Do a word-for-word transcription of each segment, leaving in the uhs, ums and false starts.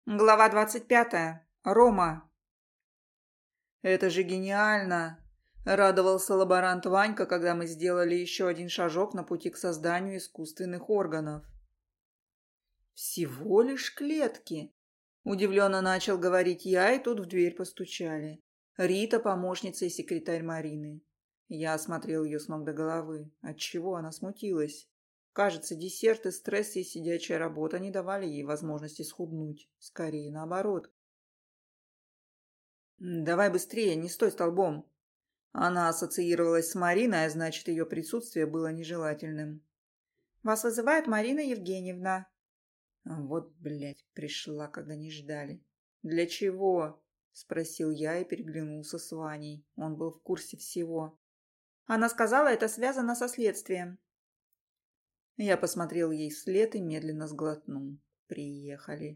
Глава двадцать пятая. Рома. «Это же гениально!» – радовался лаборант Ванька, когда мы сделали еще один шажок на пути к созданию искусственных органов. «Всего лишь клетки!» – удивленно начал говорить я, и тут в дверь постучали. Рита, помощница и секретарь Марины. Я осмотрел ее с ног до головы. Отчего она смутилась? Кажется, десерт и стресс и сидячая работа не давали ей возможности схуднуть. Скорее, наоборот. «Давай быстрее, не стой столбом!» Она ассоциировалась с Мариной, а значит, ее присутствие было нежелательным. «Вас вызывает Марина Евгеньевна». А вот, блядь, пришла, когда не ждали. «Для чего?» – спросил я и переглянулся с Ваней. Он был в курсе всего. Она сказала, это связано со следствием. Я посмотрел ей вслед и медленно сглотнул. Приехали.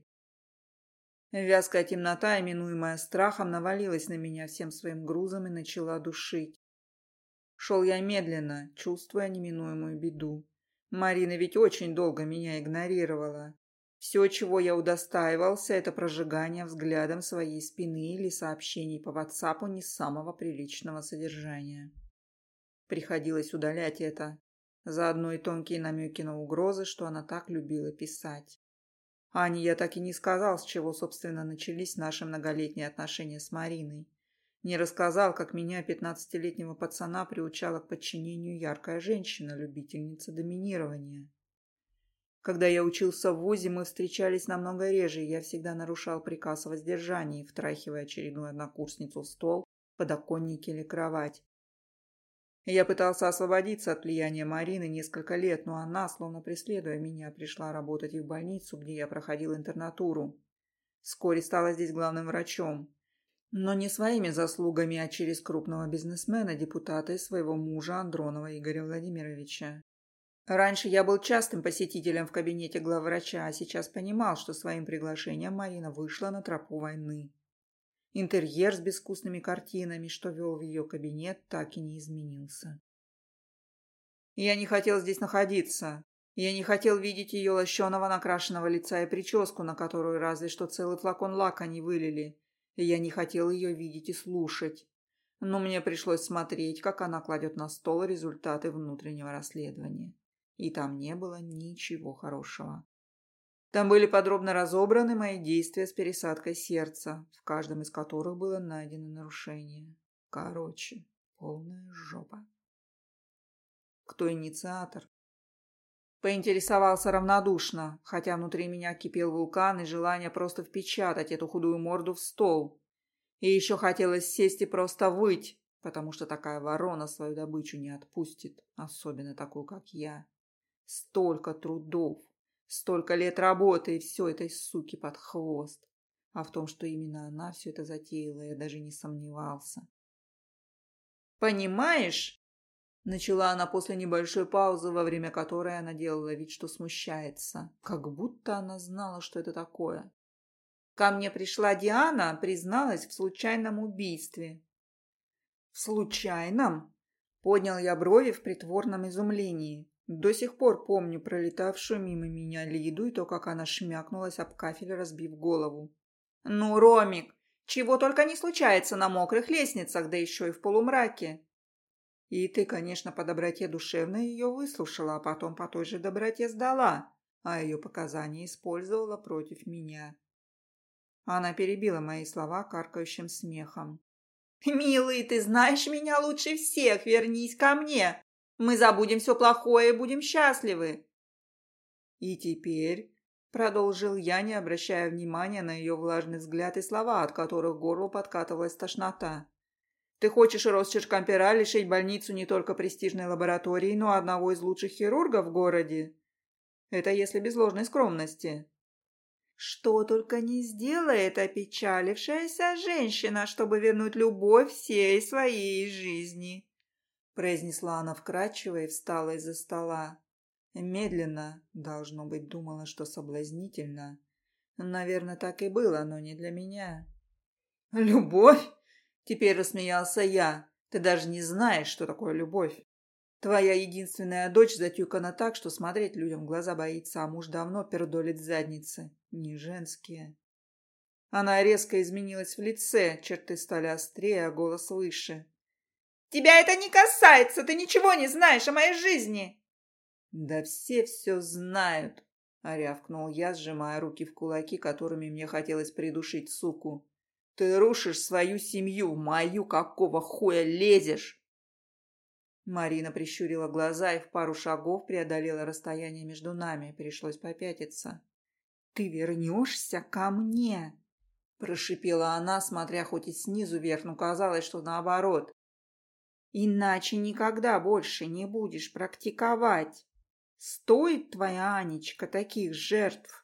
Вязкая темнота, именуемая страхом, навалилась на меня всем своим грузом и начала душить. Шел я медленно, чувствуя неминуемую беду. Марина ведь очень долго меня игнорировала. Все, чего я удостаивался, это прожигание взглядом своей спины или сообщений по ватсапу не самого приличного содержания. Приходилось удалять это. Заодно и тонкие намеки на угрозы, что она так любила писать. Ане я так и не сказал, с чего, собственно, начались наши многолетние отношения с Мариной. Не рассказал, как меня, пятнадцатилетнего пацана, приучала к подчинению яркая женщина, любительница доминирования. Когда я учился в вузе, мы встречались намного реже, и я всегда нарушал приказ о воздержании, втрахивая очередную однокурсницу в стол, подоконник или кровать. Я пытался освободиться от влияния Марины несколько лет, но она, словно преследуя меня, пришла работать и в больницу, где я проходил интернатуру. Вскоре стала здесь главным врачом. Но не своими заслугами, а через крупного бизнесмена, депутата и своего мужа Андронова Игоря Владимировича. Раньше я был частым посетителем в кабинете главврача, а сейчас понимал, что своим приглашением Марина вышла на тропу войны. Интерьер с безвкусными картинами, что вел в ее кабинет, так и не изменился. Я не хотел здесь находиться. Я не хотел видеть ее лощеного накрашенного лица и прическу, на которую разве что целый флакон лака не вылили. И я не хотел ее видеть и слушать. Но мне пришлось смотреть, как она кладет на стол результаты внутреннего расследования. И там не было ничего хорошего. Там были подробно разобраны мои действия с пересадкой сердца, в каждом из которых было найдено нарушение. Короче, полная жопа. Кто инициатор? Поинтересовался равнодушно, хотя внутри меня кипел вулкан и желание просто впечатать эту худую морду в стол. И еще хотелось сесть и просто выть, потому что такая ворона свою добычу не отпустит, особенно такую, как я. Столько трудов. Столько лет работы, и все этой суки под хвост. А в том, что именно она все это затеяла, я даже не сомневался. «Понимаешь?» – начала она после небольшой паузы, во время которой она делала вид, что смущается. Как будто она знала, что это такое. «Ко мне пришла Диана, призналась в случайном убийстве». «В случайном?» – поднял я брови в притворном изумлении. До сих пор помню пролетавшую мимо меня Лиду и то, как она шмякнулась об кафель, разбив голову. «Ну, Ромик, чего только не случается на мокрых лестницах, да еще и в полумраке!» «И ты, конечно, по доброте душевной ее выслушала, а потом по той же доброте сдала, а ее показания использовала против меня». Она перебила мои слова каркающим смехом. «Милый, ты знаешь меня лучше всех, вернись ко мне!» Мы забудем все плохое и будем счастливы. И теперь, продолжил я, не обращая внимания на ее влажный взгляд и слова, от которых к горлу подкатывалась тошнота. Ты хочешь росчерком пера лишить больницу не только престижной лаборатории, но и одного из лучших хирургов в городе? Это если без ложной скромности. Что только не сделает опечалившаяся женщина, чтобы вернуть любовь всей своей жизни, произнесла она вкрадчиво и встала из-за стола. Медленно, должно быть, думала, что соблазнительно. Наверное, так и было, но не для меня. «Любовь?» — теперь рассмеялся я. «Ты даже не знаешь, что такое любовь. Твоя единственная дочь затюкана так, что смотреть людям в глаза боится, а муж давно пердолит задницы. Не женские». Она резко изменилась в лице, черты стали острее, а голос выше. «Тебя это не касается, ты ничего не знаешь о моей жизни!» «Да все все знают!» — рявкнул я, сжимая руки в кулаки, которыми мне хотелось придушить суку. «Ты рушишь свою семью, мою какого хуя лезешь?» Марина прищурила глаза и в пару шагов преодолела расстояние между нами. Пришлось попятиться. «Ты вернешься ко мне!» – прошипела она, смотря хоть и снизу вверх, но казалось, что наоборот. «Иначе никогда больше не будешь практиковать. Стоит твоя Анечка таких жертв?»